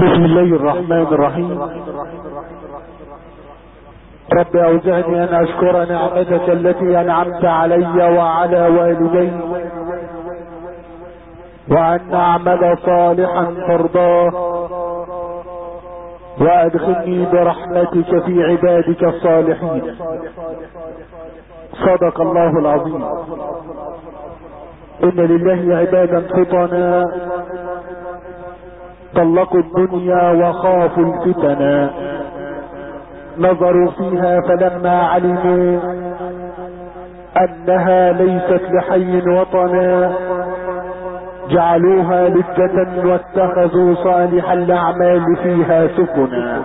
بسم الله الرحمن الرحيم. رب أوزعني أن أشكر نعمتك التي أنعمت علي وعلى والدي، وأن أعمل صالحا ترضاه، وأدخلني برحمتك في عبادك الصالحين. صدق الله العظيم. إن لله عبادا فطنا طلقوا الدنيا وخافوا الفتنا، نظروا فيها فلما علموا أنها ليست لحي وطنا جعلوها لجة واتخذوا صالح الأعمال فيها سفنا.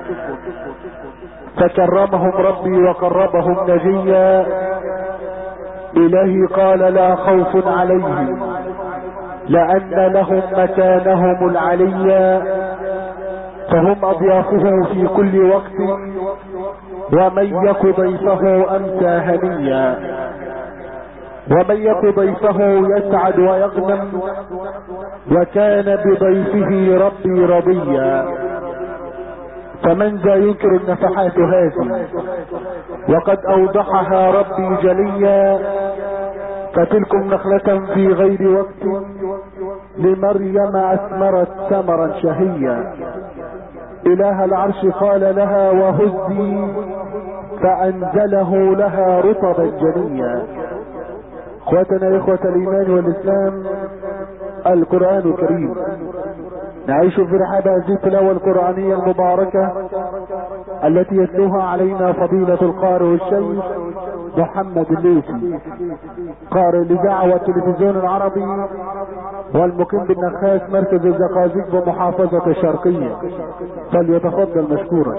فكرمهم ربي وقربهم نجيا، إلهي قال لا خوف عليهم لأن لهم مكانهم العليا، فهم أضيافه في كل وقت، ومن يك ضيفه أمسى هنيا، ومن يك ضيفه يسعد ويغنم، وكان بضيفه ربي رضيا. فمن ذا ينكر النفحات هذه وقد أوضحها ربي جليا، فتلكم نخلة في غير وقت لمريم أثمرت ثمرا شهيا. إله العرش قال لها وهزي فأنزله لها رطبا جنيا. اخواتنا اخوة الايمان والاسلام، القرآن الكريم نعيش في رحاب هذه التلاوة القرآنية المباركة التي يتلوها علينا فضيلة القارئ الشيخ محمد الليثي، قارئ الإذاعة والتلفزيون العربي والمقيم بالنخاس مركز الزقازيق بمحافظة الشرقية، فليتفضل مشكورا.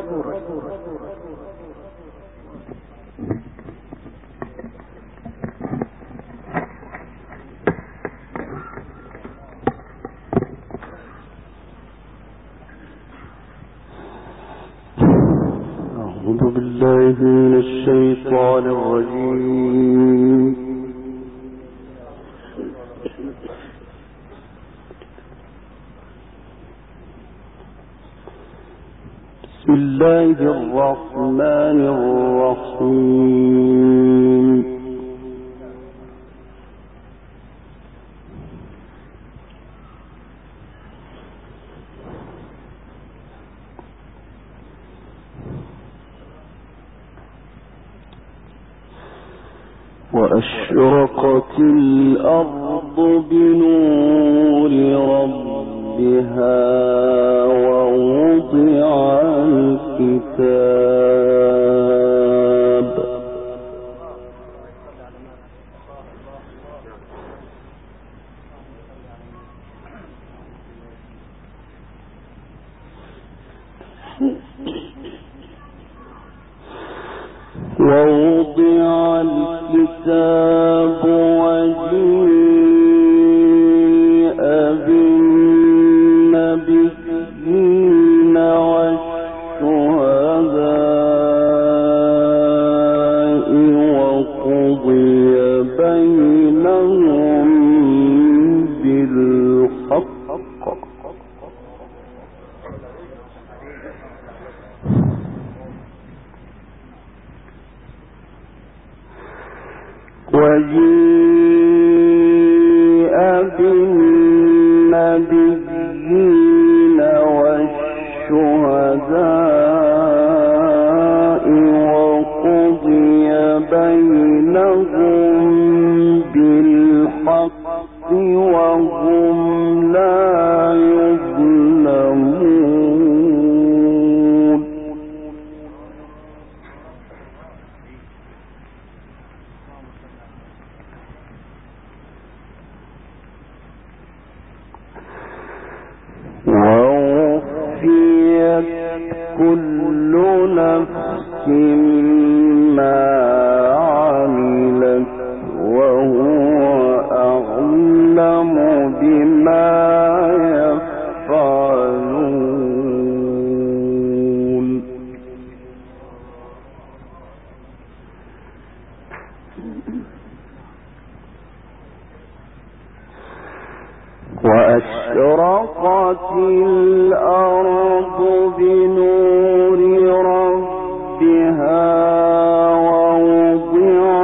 أعوذ بالله من الشيطان الرجيم. بسم الله الرحمن الرحيم. وأشرقت الأرض بنور ربها ووضع الكتاب وجيء بالنبيين والشهداء وقضي بينهم بالحق وجيء بالنبيين والشهداء وقضي بينهم بالحق وهم لا يظلمون. ووفيت كل نفس ما عملت وهو أعلم بما يفعلون. وأشرقت الأرض بنور ربها ووضع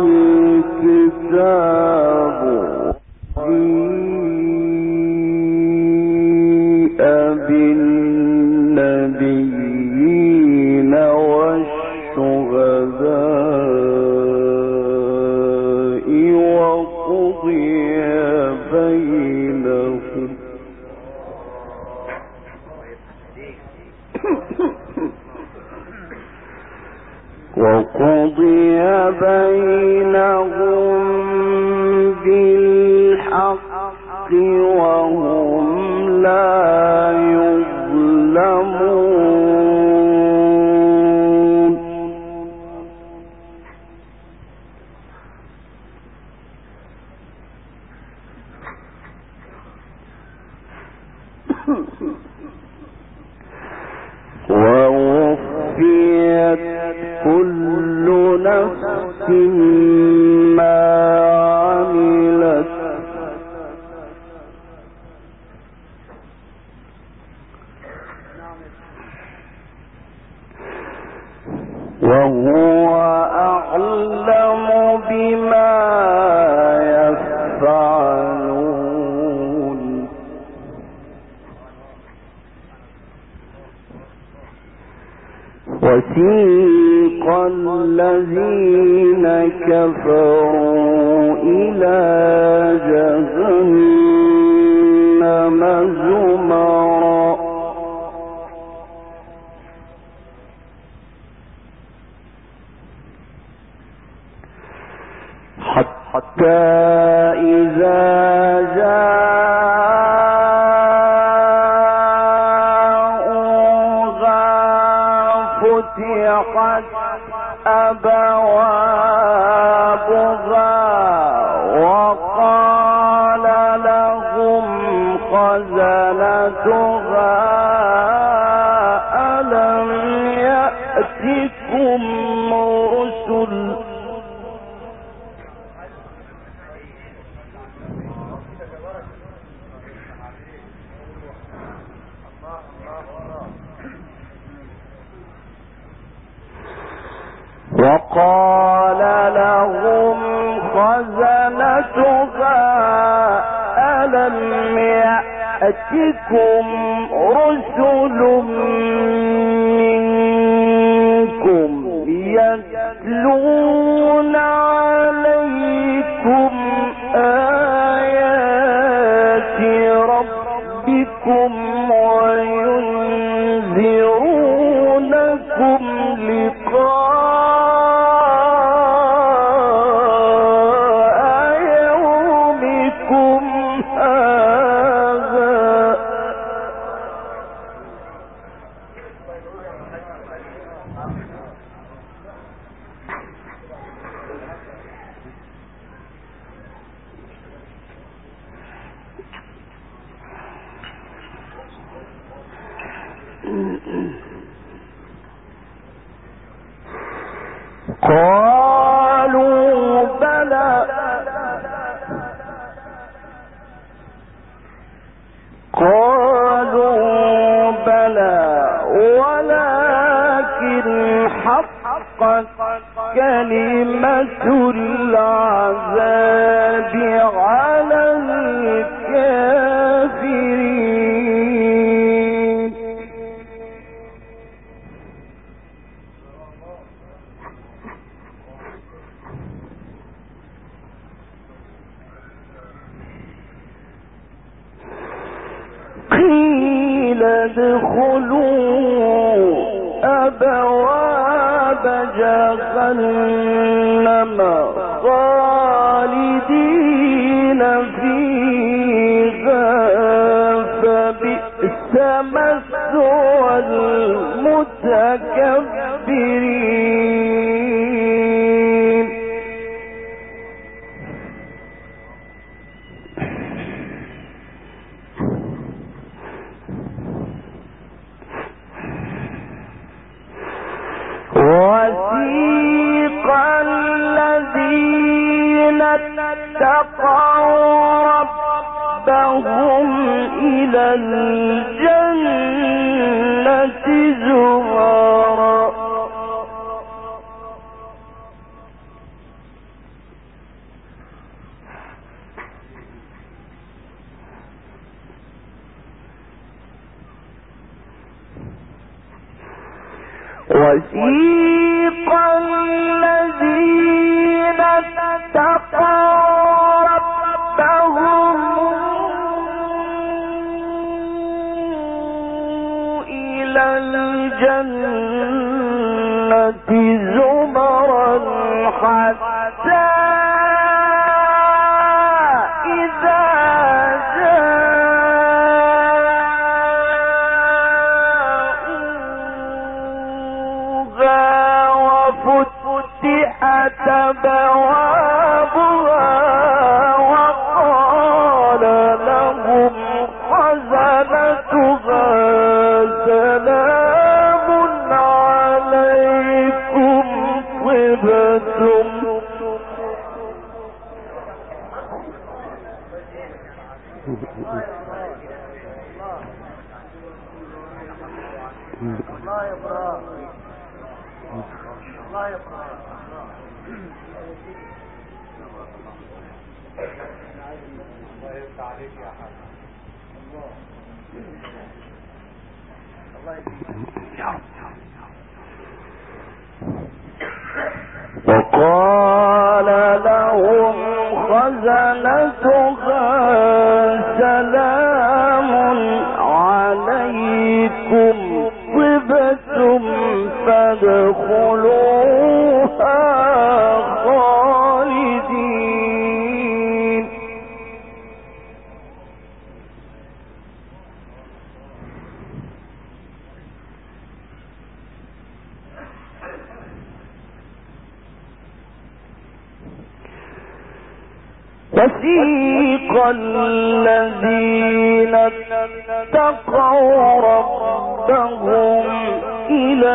الكتاب جيء بالنبيين والشهداء وقضي بينهم بالحق وهم لا يظلمون ووفيت كل نفس ما عملت وهو أعلم بما يفعلون وسيق الذين كفروا إلى جهنم زمرا حتى إذا جاءوها فتحت أبوابها وقال لهم خزنتها ألم يأتكم رسل وقال لهم خزنتها ألم يأتكم رسل منكم يتلون عليكم آيات ربكم وينذرونكم لقاء قالوا بلى ولكن حقت كلمة العذاب على الكافرين قيل ادخلوا أبواب جهنم خالدين فيها فبئس مثوى المتكبرين وسيق الذين اتقوا ربهم إلى الجنة زمرا وسيق الذين اتقوا ربهم إلى الجنة زمرا حتى إذا وفتحت أبوابها وقال لهم خزنتها سلام عليكم طبتم وقال لهم خزنتها سلام عليكم طبتم فادخلوها خالدين وسيق الذين اتقوا ربهم إلى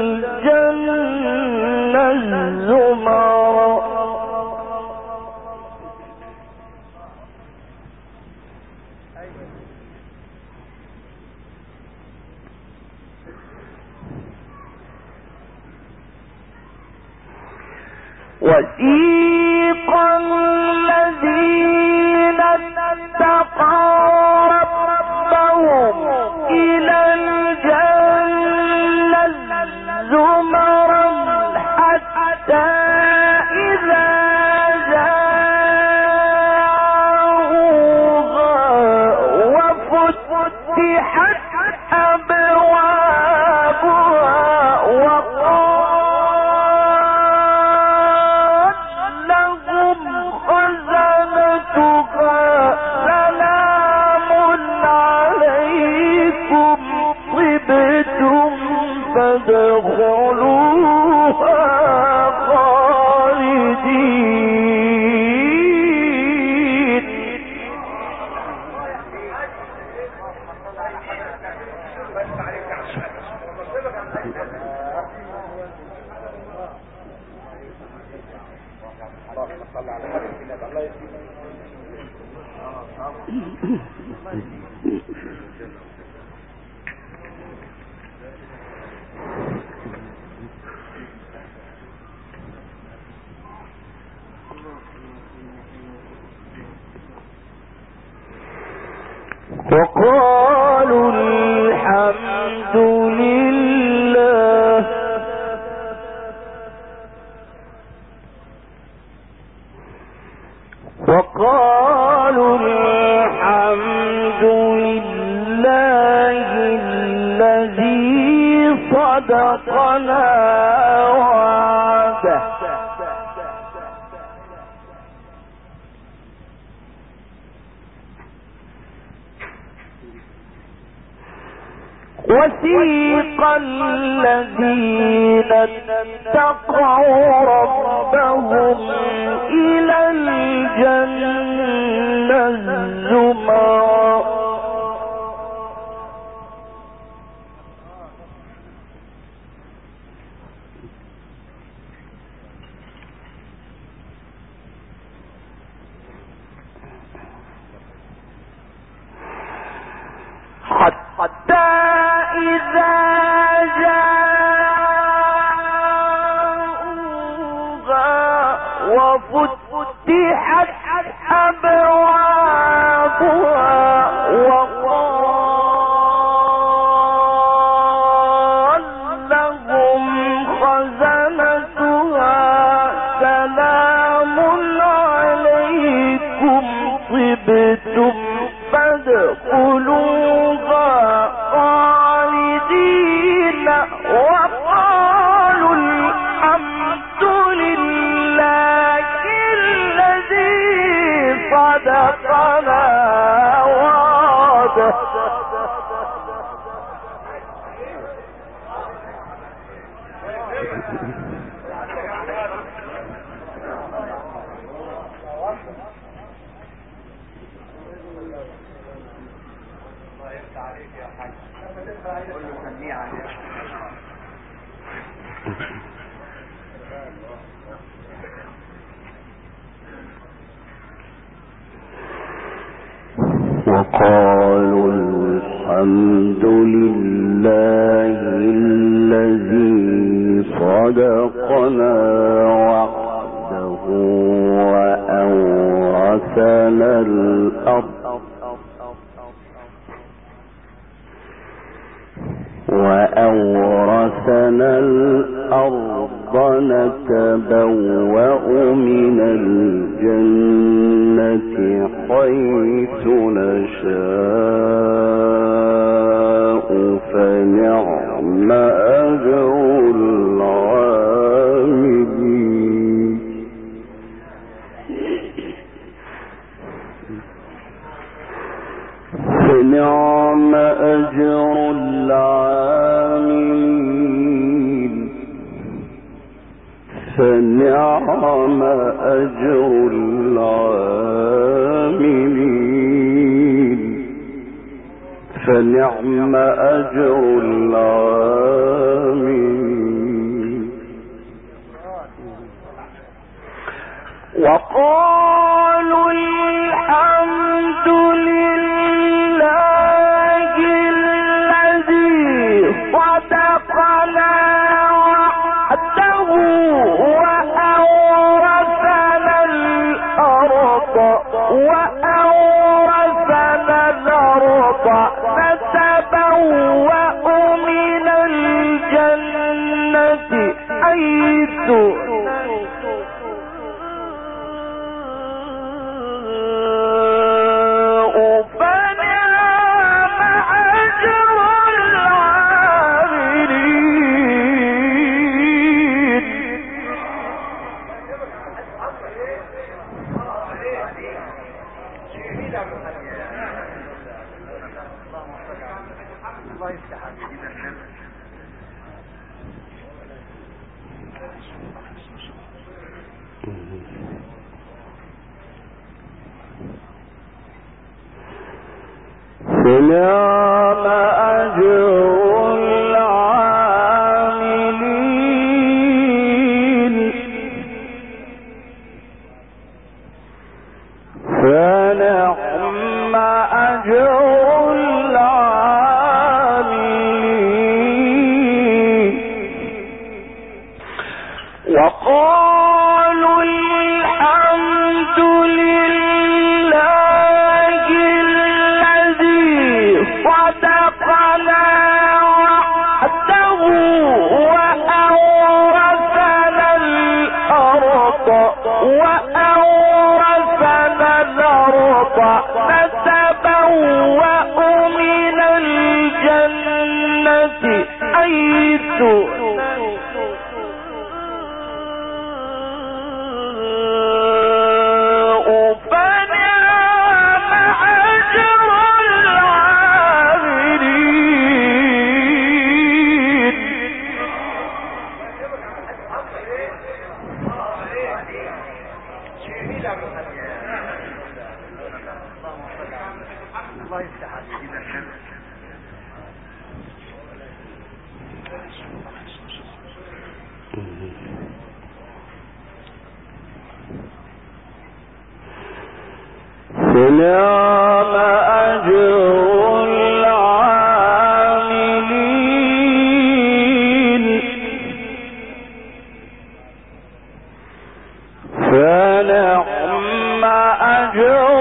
الجنة زمرا وسيق الذين اتقوا ربهم إلى الجنة زمرا حتى إذا جاءوها وفتحت أبوابها وقال لهم خزنتها سلام عليكم طبتم فادخلوها خالدين وقالوا الحمد لله وقالوا الحمد لله الذي صدقنا وعده وسيق الذين اتقوا ربهم إلى الجنة زمرا وقالوا الحمد لله الذي صدقنا وعده وأورثنا الأرض نتبوأ من الجنة حيث نشاء فنعم أجر العاملين فنعم أجر العاملين فنعم أجر العاملين فنعم أجر العاملين وقالوا الحمد لله الذي صدقنا وعده وأورثنا الأرض نتبوأ من الجنة حيث فنعم أجر العاملين فنعم أجر العاملين وقالوا الحمد لله الذي صدقنا وعده وأورثنا الأرض نتبوأ من الجنة حيث فنعم أجر العاملين فنعم أجر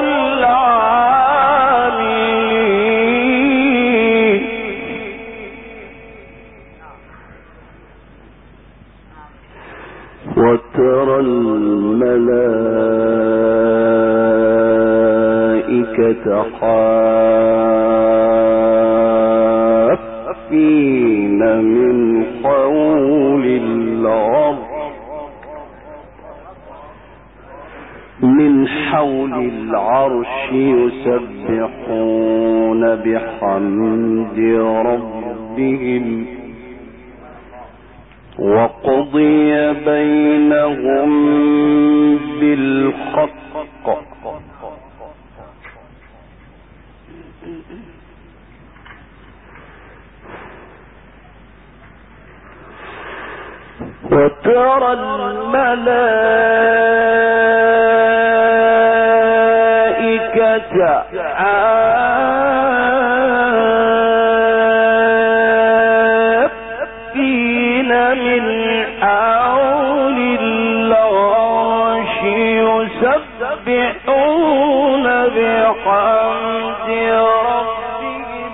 العاملين. وترى الملائكة حافين من حول العرش يسبحون بحمد ربهم وقضي بينهم بالحق وترى الملائكة حافين من حول العرش يسبحون بحمد ربهم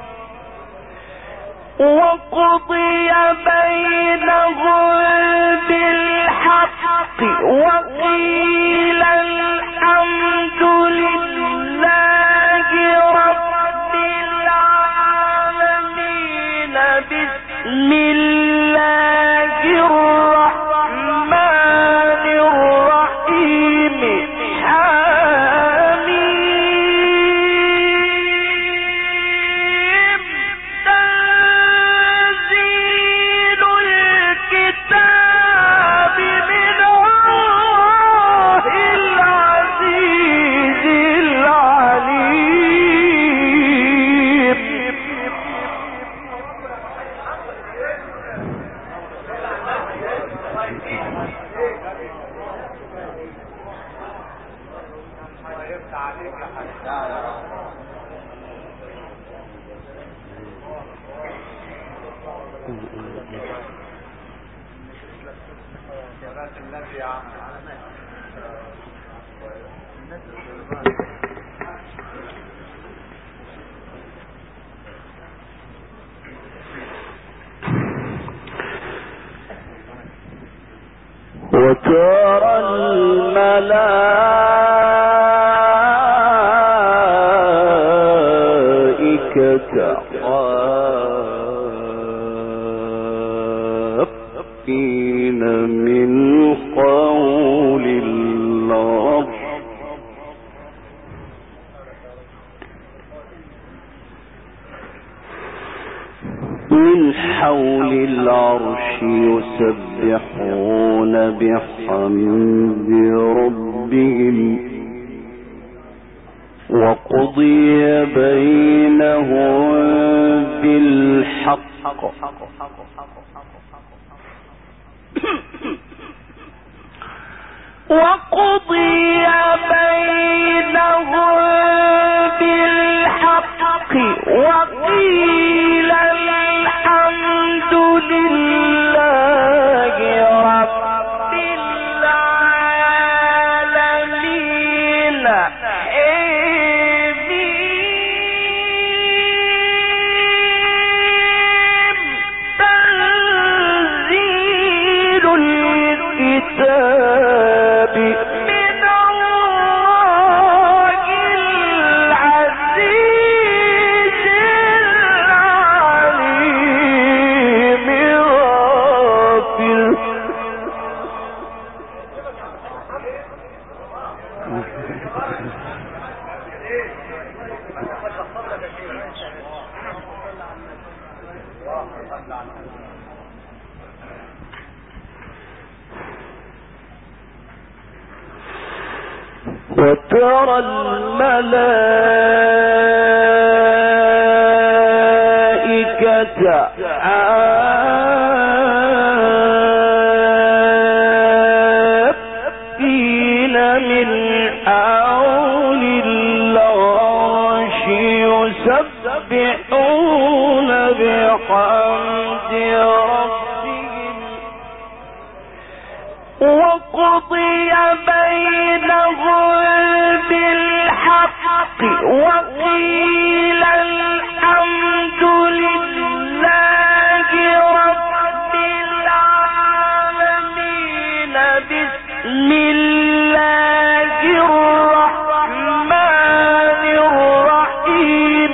وقضي بينهم بالحق وقيل الحمد لله رب العالمين. بسم الله الرحمن الرحيم. حميم. تنزيل الكتاب من الله العزيز العليم. وترى الملائكة حافين من حول العرش يسبحون بحمد ربهم وقضي بينهم بالحق وقضي بينهم بالحق وقيل الحمد لله رب العالمين. تنزيل الكتاب من الله العزيز العليم غافر. وترى الملائكة حافين من حول العرش يسبحون بحمد ربهم وقضي بينهم بالحق وقيل الحمد لله رب العالمين. بسم الله الرحمن الرحيم.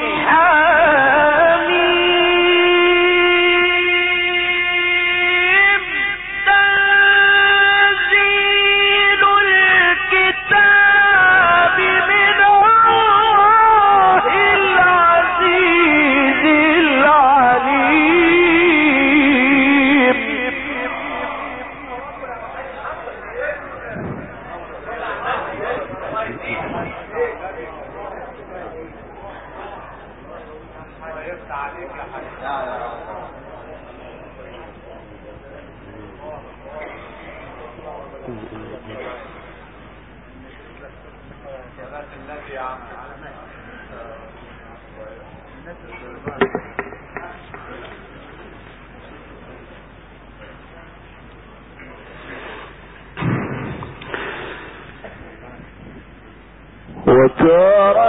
وترى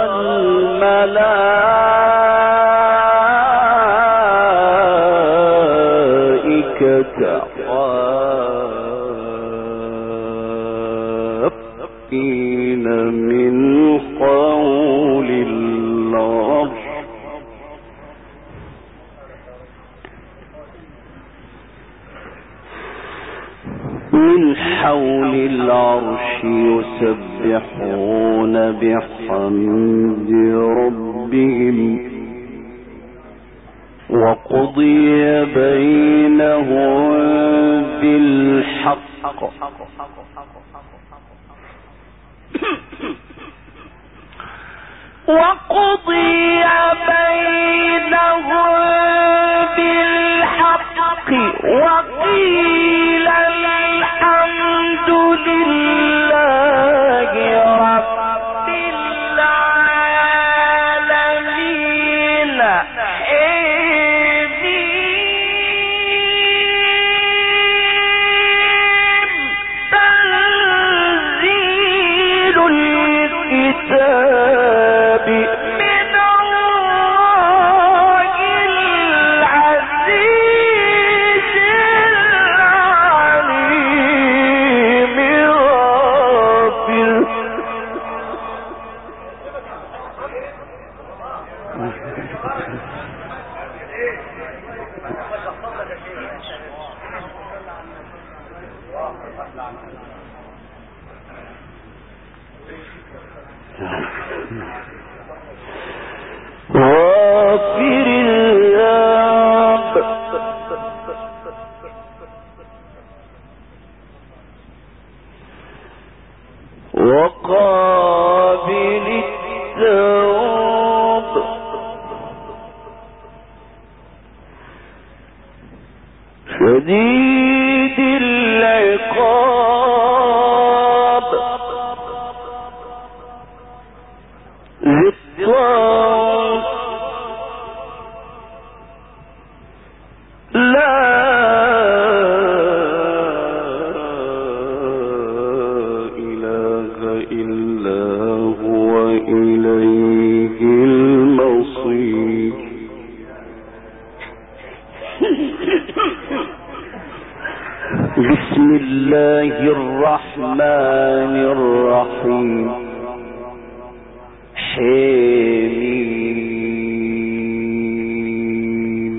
الملائكة حافين من قول الله من حول العرش يسبحون بحمد ربهم وقضي بينهم بالحق وقضي بينهم بالحق وقيل الحمد لله رب العالمين. تنزيل الكتاب من الله العزيز العليم الغافر. غافر الذنب وقابل التوب شديد العقاب ذي الطول لا إله إلا هو إليه المصير. بسم الله الرحمن الرحيم. حميم.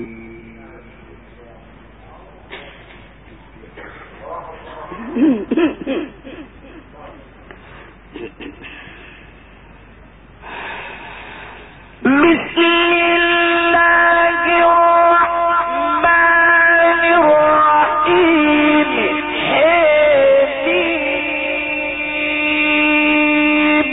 بسم الله الرحمن الرحيم. حميم.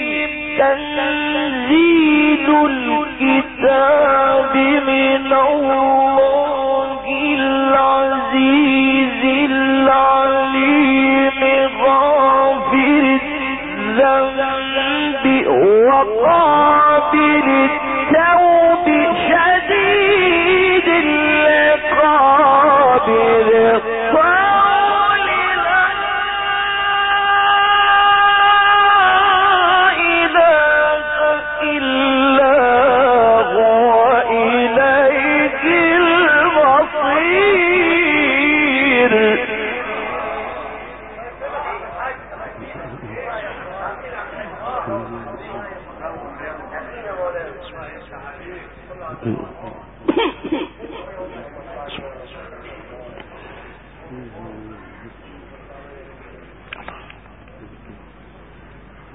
تنزيل الكتاب من الله العزيز العليم غافر الذنب وقابل التوب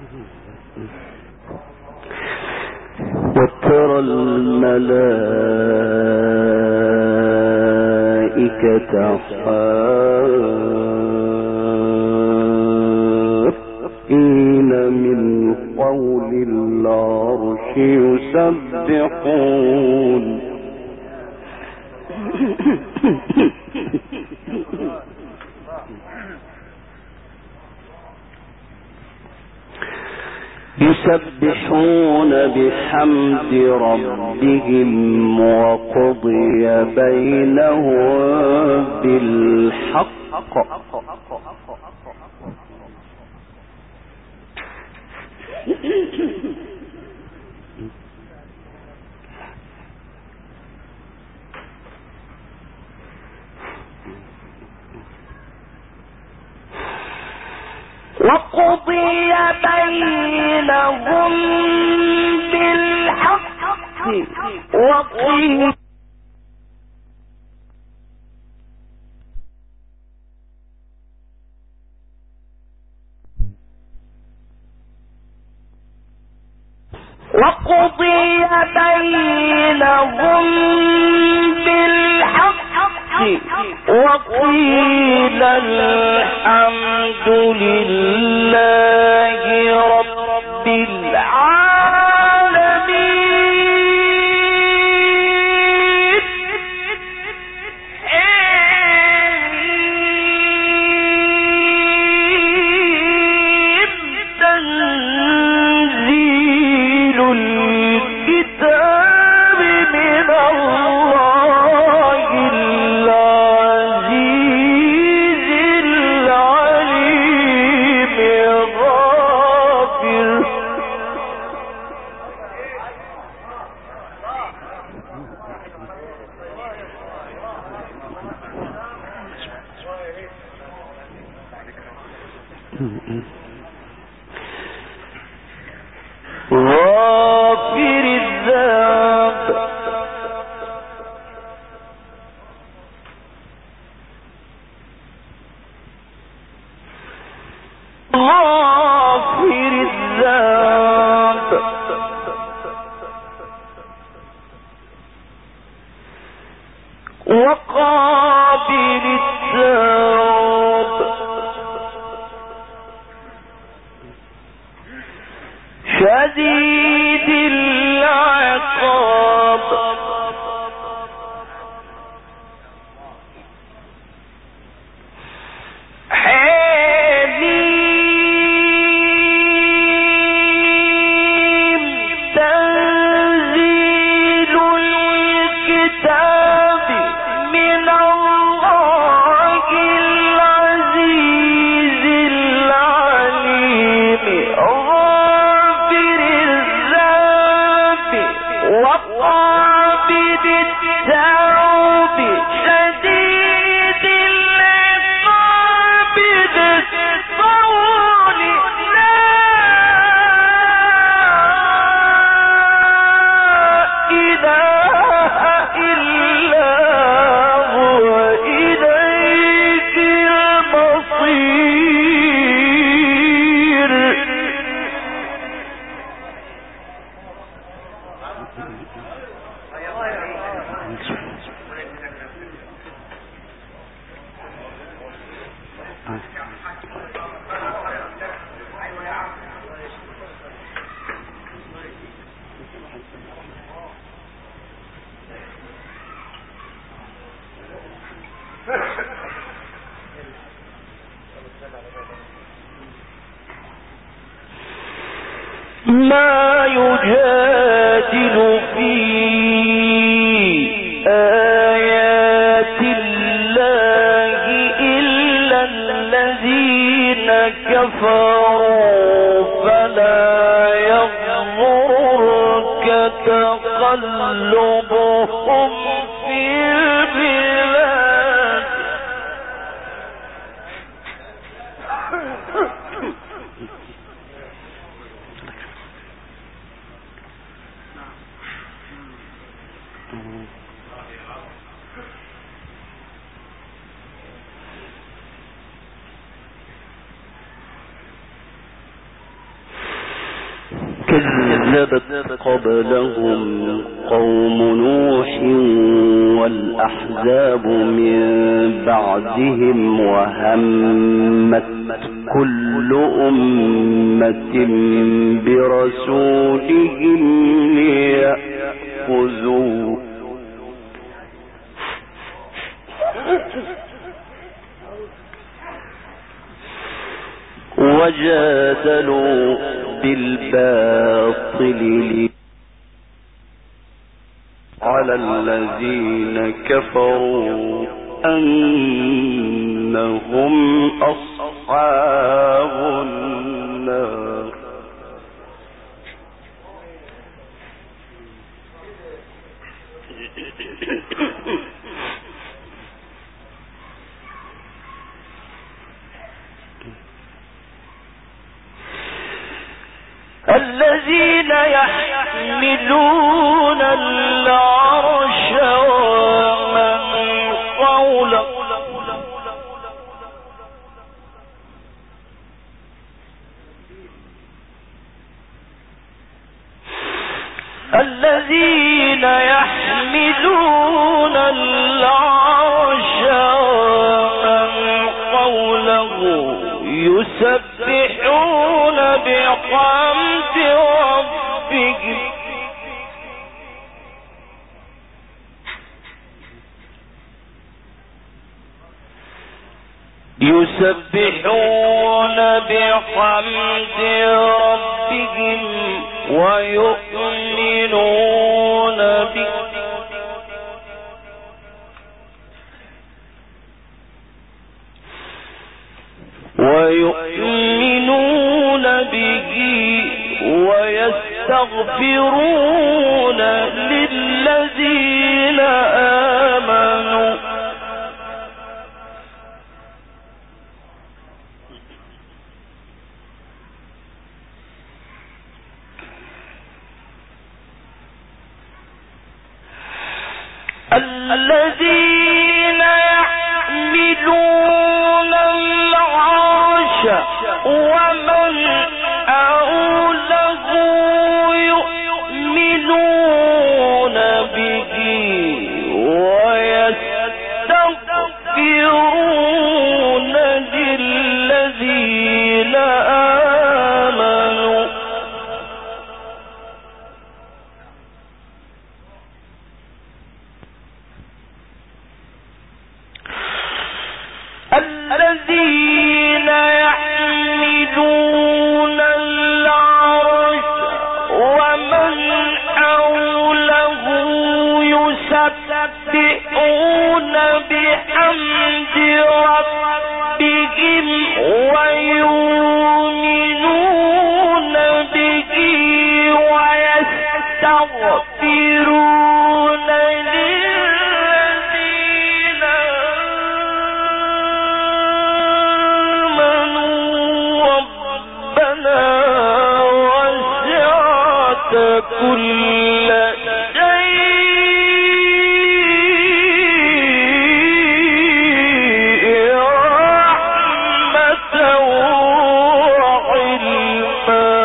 وترى الملائكة حافين من حول العرش يسبحون بحمد ربهم وقضي بينهم بالحق وقضي بينهم بالحق وقيل الحمد لله رب العالمين تنزيل الكتاب من الله العزيز العليم الغافر غافر الذنب غافر الذنب وقابل التوب شديد العقاب حليم تنزيل الكتاب من الله العزيز العليم غافر الذنب وقابل التوب شديد العقاب ذي الطول لا إله إلا هو إليك المصير ما يجادل في آيات الله إلا الذين كفروا فلا يغررك تقلبهم في البلاد كذبت قبلهم قوم نوح والأحزاب من بعدهم وهمت كل أمة برسولهم ليأخذوه وجادلوا بالباطل على الذين كفروا أنهم أصحاب النار. الذين يحملون العرش ومن حوله الذين يحملون العرش ومن حوله يسبحون بحمد ربهم ويؤمنون به ويستغفرون للذين آمنوا الذين يحملون العرش ومن حوله يؤمنون به ويستغفرون للذين آمنوا الذين يحملون العرش ومن حوله يسبحون بحمد ربهم ويؤمنون به ويستغفرون للذين آمنوا ربنا وسعت كل شيء رحمة وعلما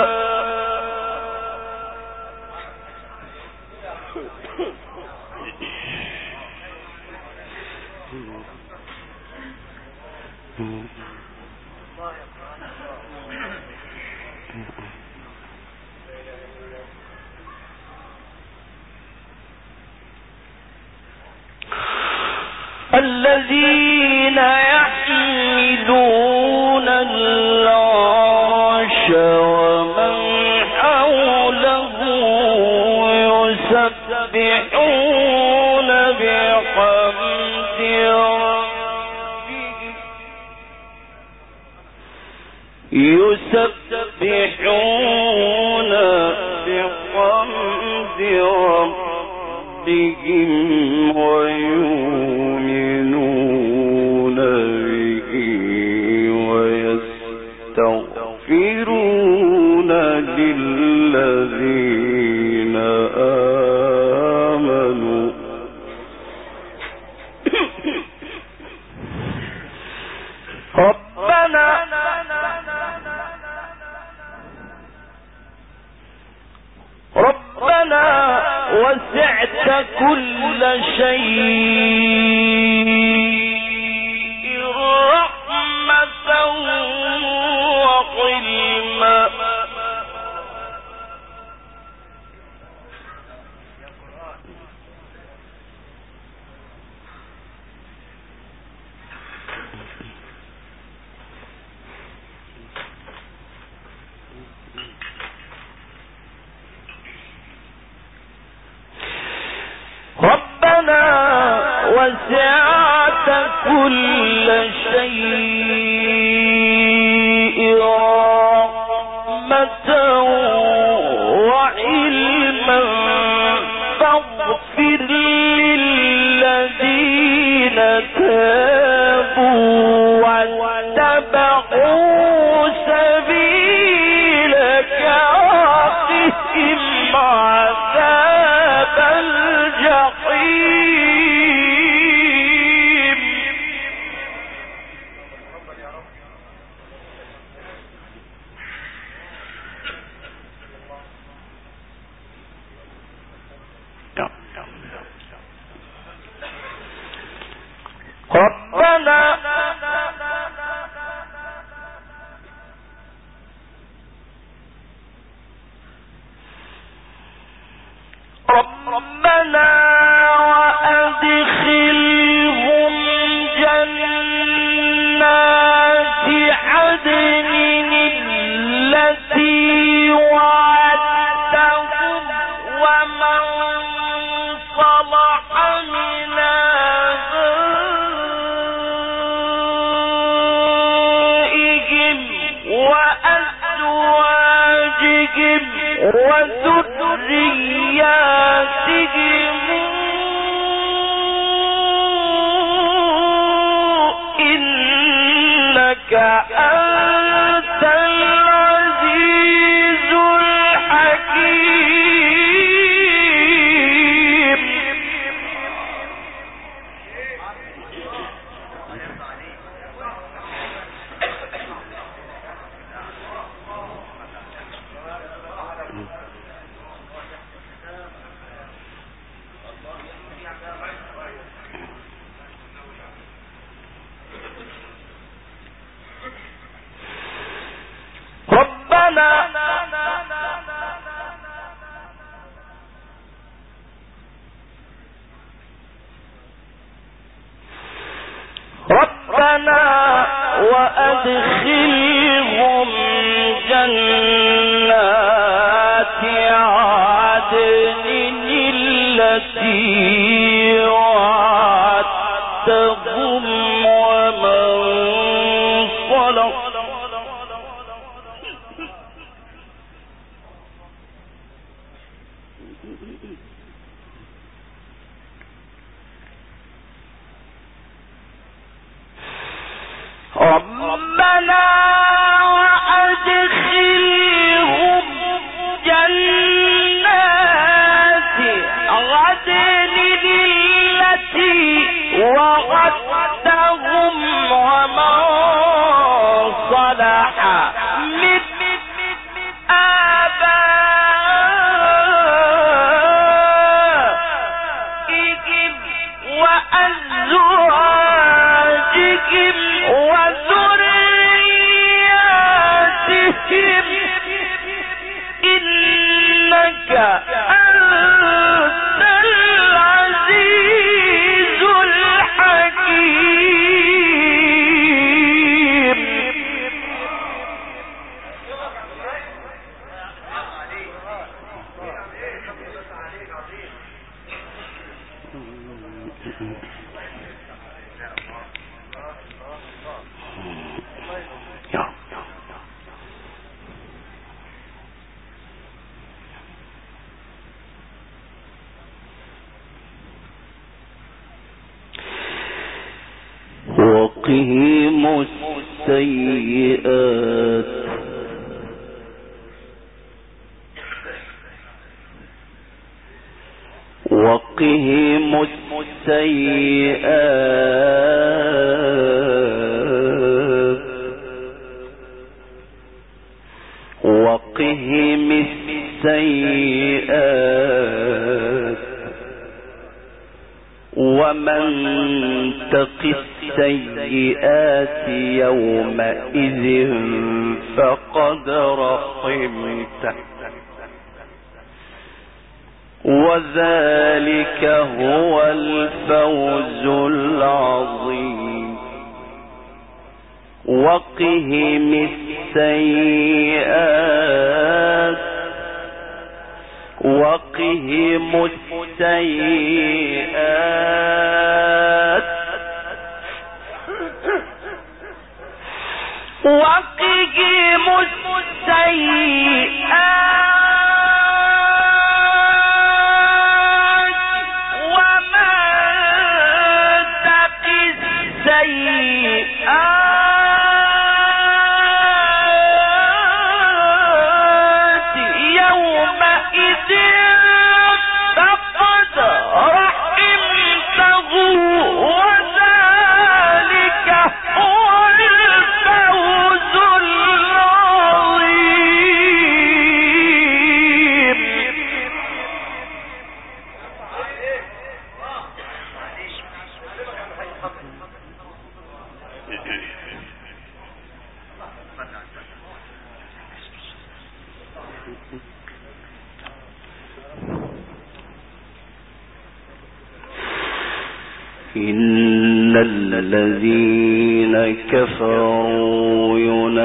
الذين يحملون العرش ومن حوله يسبحون بحمد ربهم ويؤمنون به ويستغفرون للذين آمنوا ربنا وسعت كل شيء رحمة وعلما. ربنا وسعت كل شيء رحمة وعلما فاغفر للذين تابوا واتبعوا سبيلك وقهم عذاب الجحيم. ربنا وأدخلهم جنات عدن التي وعدتهم ومن صلح من آبائهم وأزواجهم وذرياتهم إنك أنت العزيز الحكيم. ربنا وأدخلهم جنات عدن التي وعدتهم ومن صلح ربنا وأدخلهم جنات عدن التي وعدتهم ومن صلح من آبائهم وأزواجهم وذرياتهم إنك أنت العزيز الحكيم. وقهم السيئات وقهم السيئات وقهم السيئات ومن تق السيئات يومئذ فقد رحمته وذلك هو الفوز العظيم وقهم السيئات وقهم السيئات وقهم السيئات ومن تق السيئات يومئذ فقد رحمته وذلك هو الفوز العظيم. إن الذين كفروا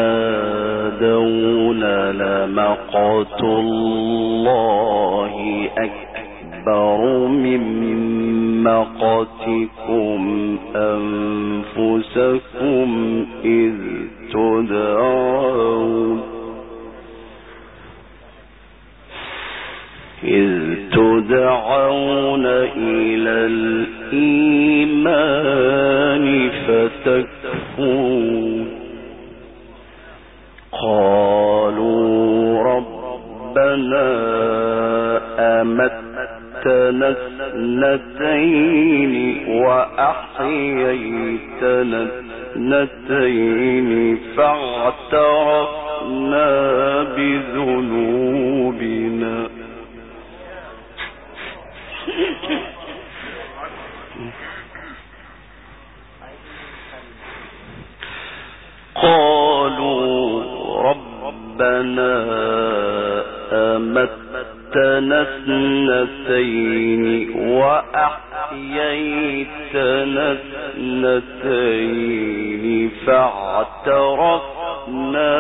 ينادون لمقت الله أكبر من مقتكم أنفسكم إذ تدعون إلى الإيمان فتكفرون قالوا ربنا أمتنا اثنتين وأحييتنا اثنتين فاعترفنا بذنوبنا قالوا ربنا أمتنا اثنتين وأحييتنا اثنتين فاعترفنا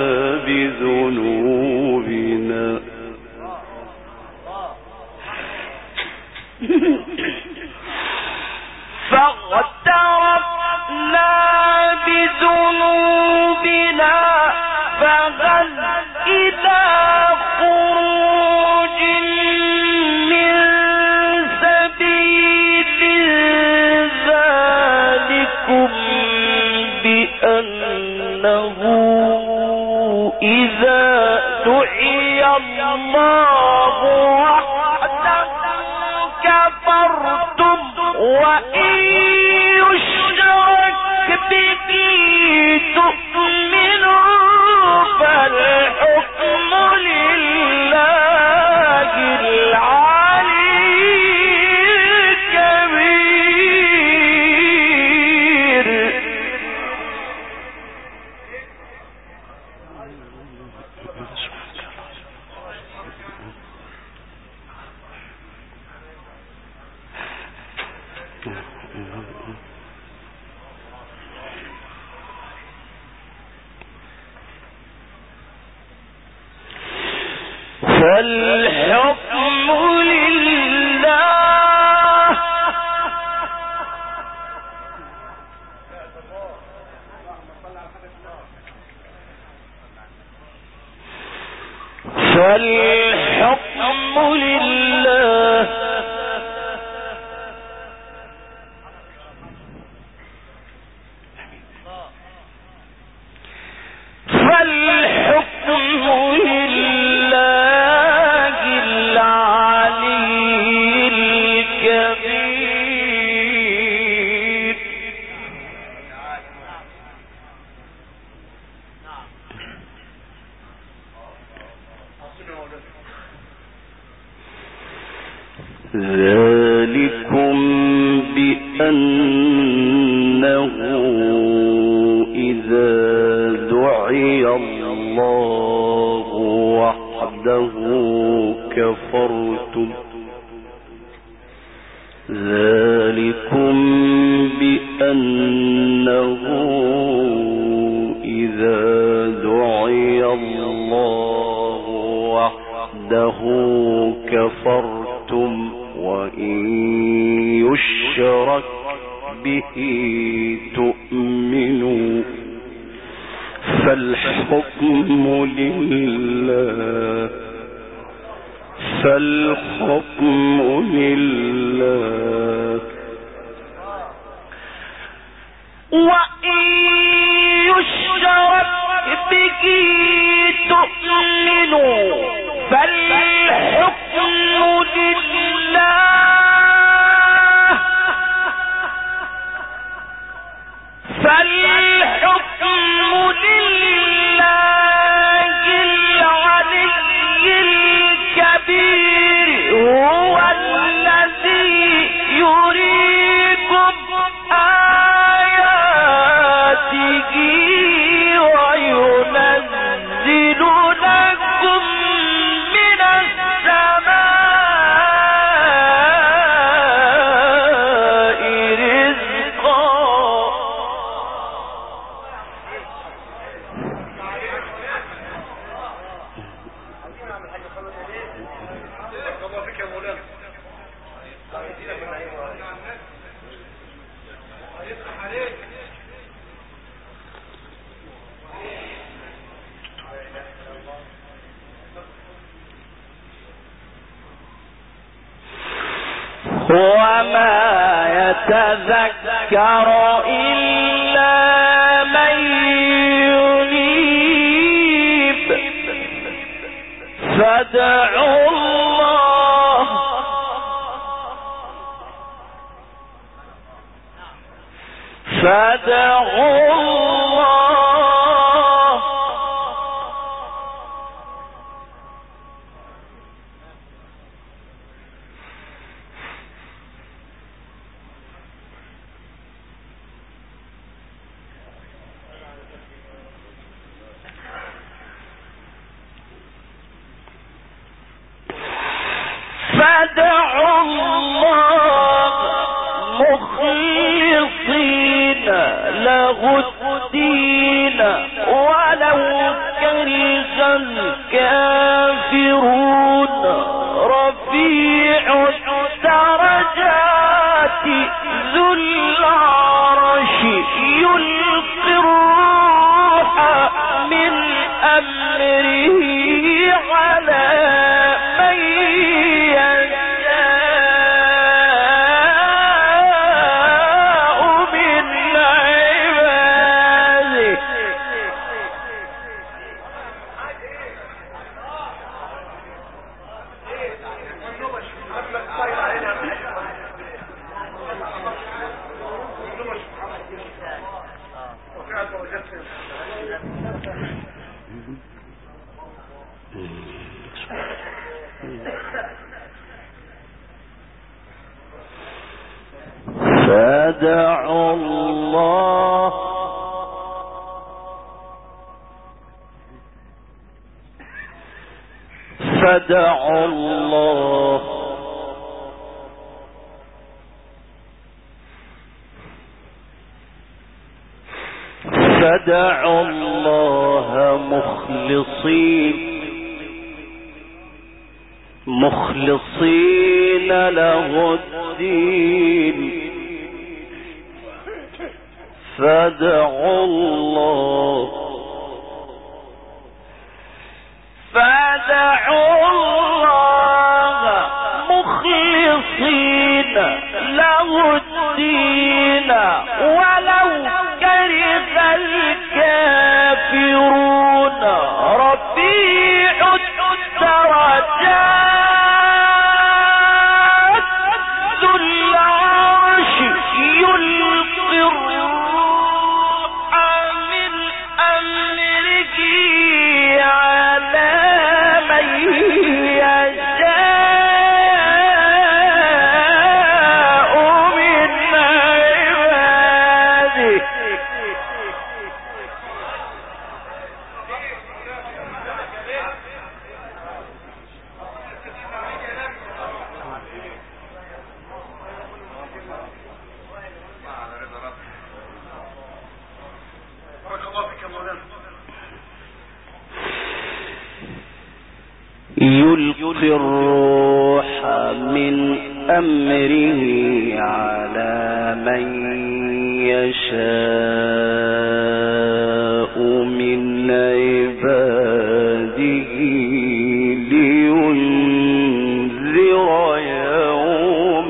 بذنوبنا فهل إلى خروج من سبيل ذلكم بأنه إذا دعي الله وحده كفرتم وإن يشرك به تؤمنوا فالحكم لله العلي الكبير. فالحكم لله فالحكم لله ذلكم بأنه إذا دعي الله وحده كفرتم ذلكم بأنه إذا دعي الله وحده كفرتم وإن يشرك به تؤمنوا فالحكم لله وإن يشرك به تؤمنوا فالحكم لله العلي الكبير هو الذي يريكم آياته وينزل لكم من السماء رزقا وما يتذكر إلا من ينيب فادعوا الله مخلصين له الدين ولو كره الكافرون رفيع الدرجات ذو العرش يلقي الروح من أمره على من فادعوا الله فادعوا الله فادعوا الله مخلصين له الدين فادعوا الله مخلصين له الدين ولو كره الكافرون رفيع الدرجات ذو العرش يلقي الروح من أمره على من يشاء من يلقي الروح من أمره على من يشاء من عباده لينذر يوم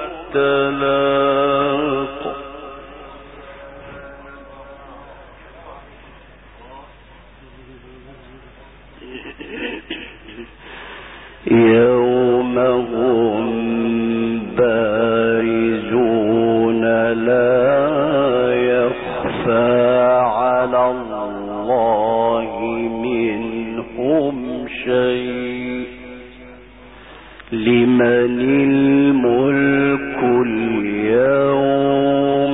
التلاق. يوم هم بارزون لا يخفى على الله منهم شيء لمن الملك اليوم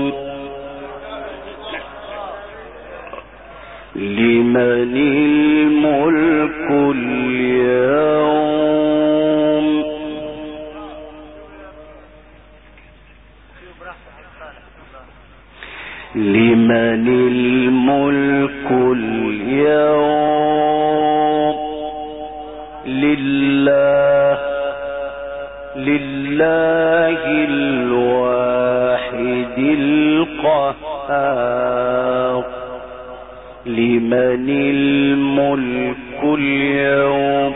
لمن الملك اليوم لمن الملك اليوم لله الواحد القهار. لمن الملك اليوم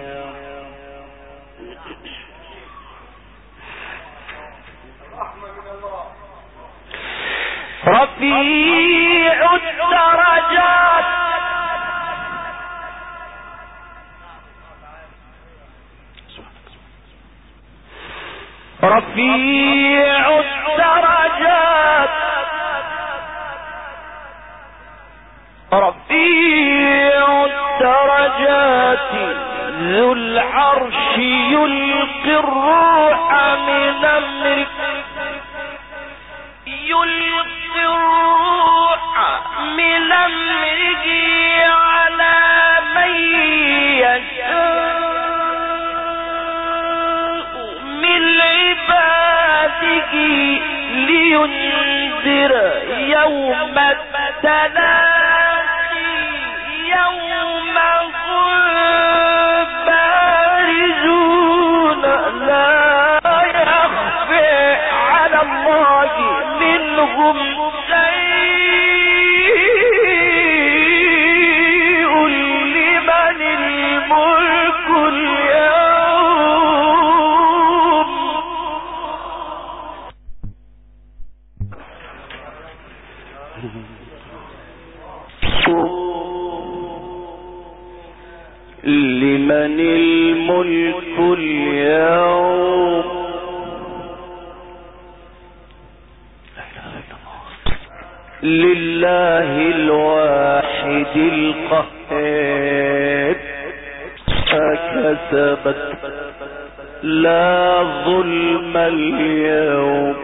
رفيع الدرجات رفيع الدرجات رفيع الدرجات ذو العرش يلقي الروح من أمره يلقي الروح من أمره على من يشاء من عباده لينذر يوم التلاقي يوم هم بارزون لا يخفى على الله منهم شيء لمن الملك اليوم. لمن الملك اليوم لله الواحد القهار. فكسبت لا ظلم اليوم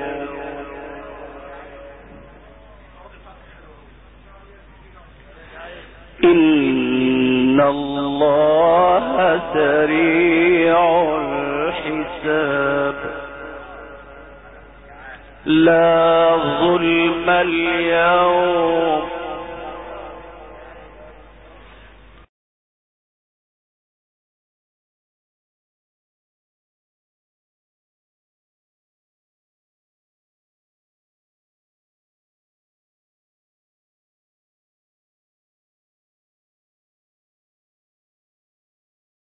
إن الله سريع الحساب. لا ظلم اليوم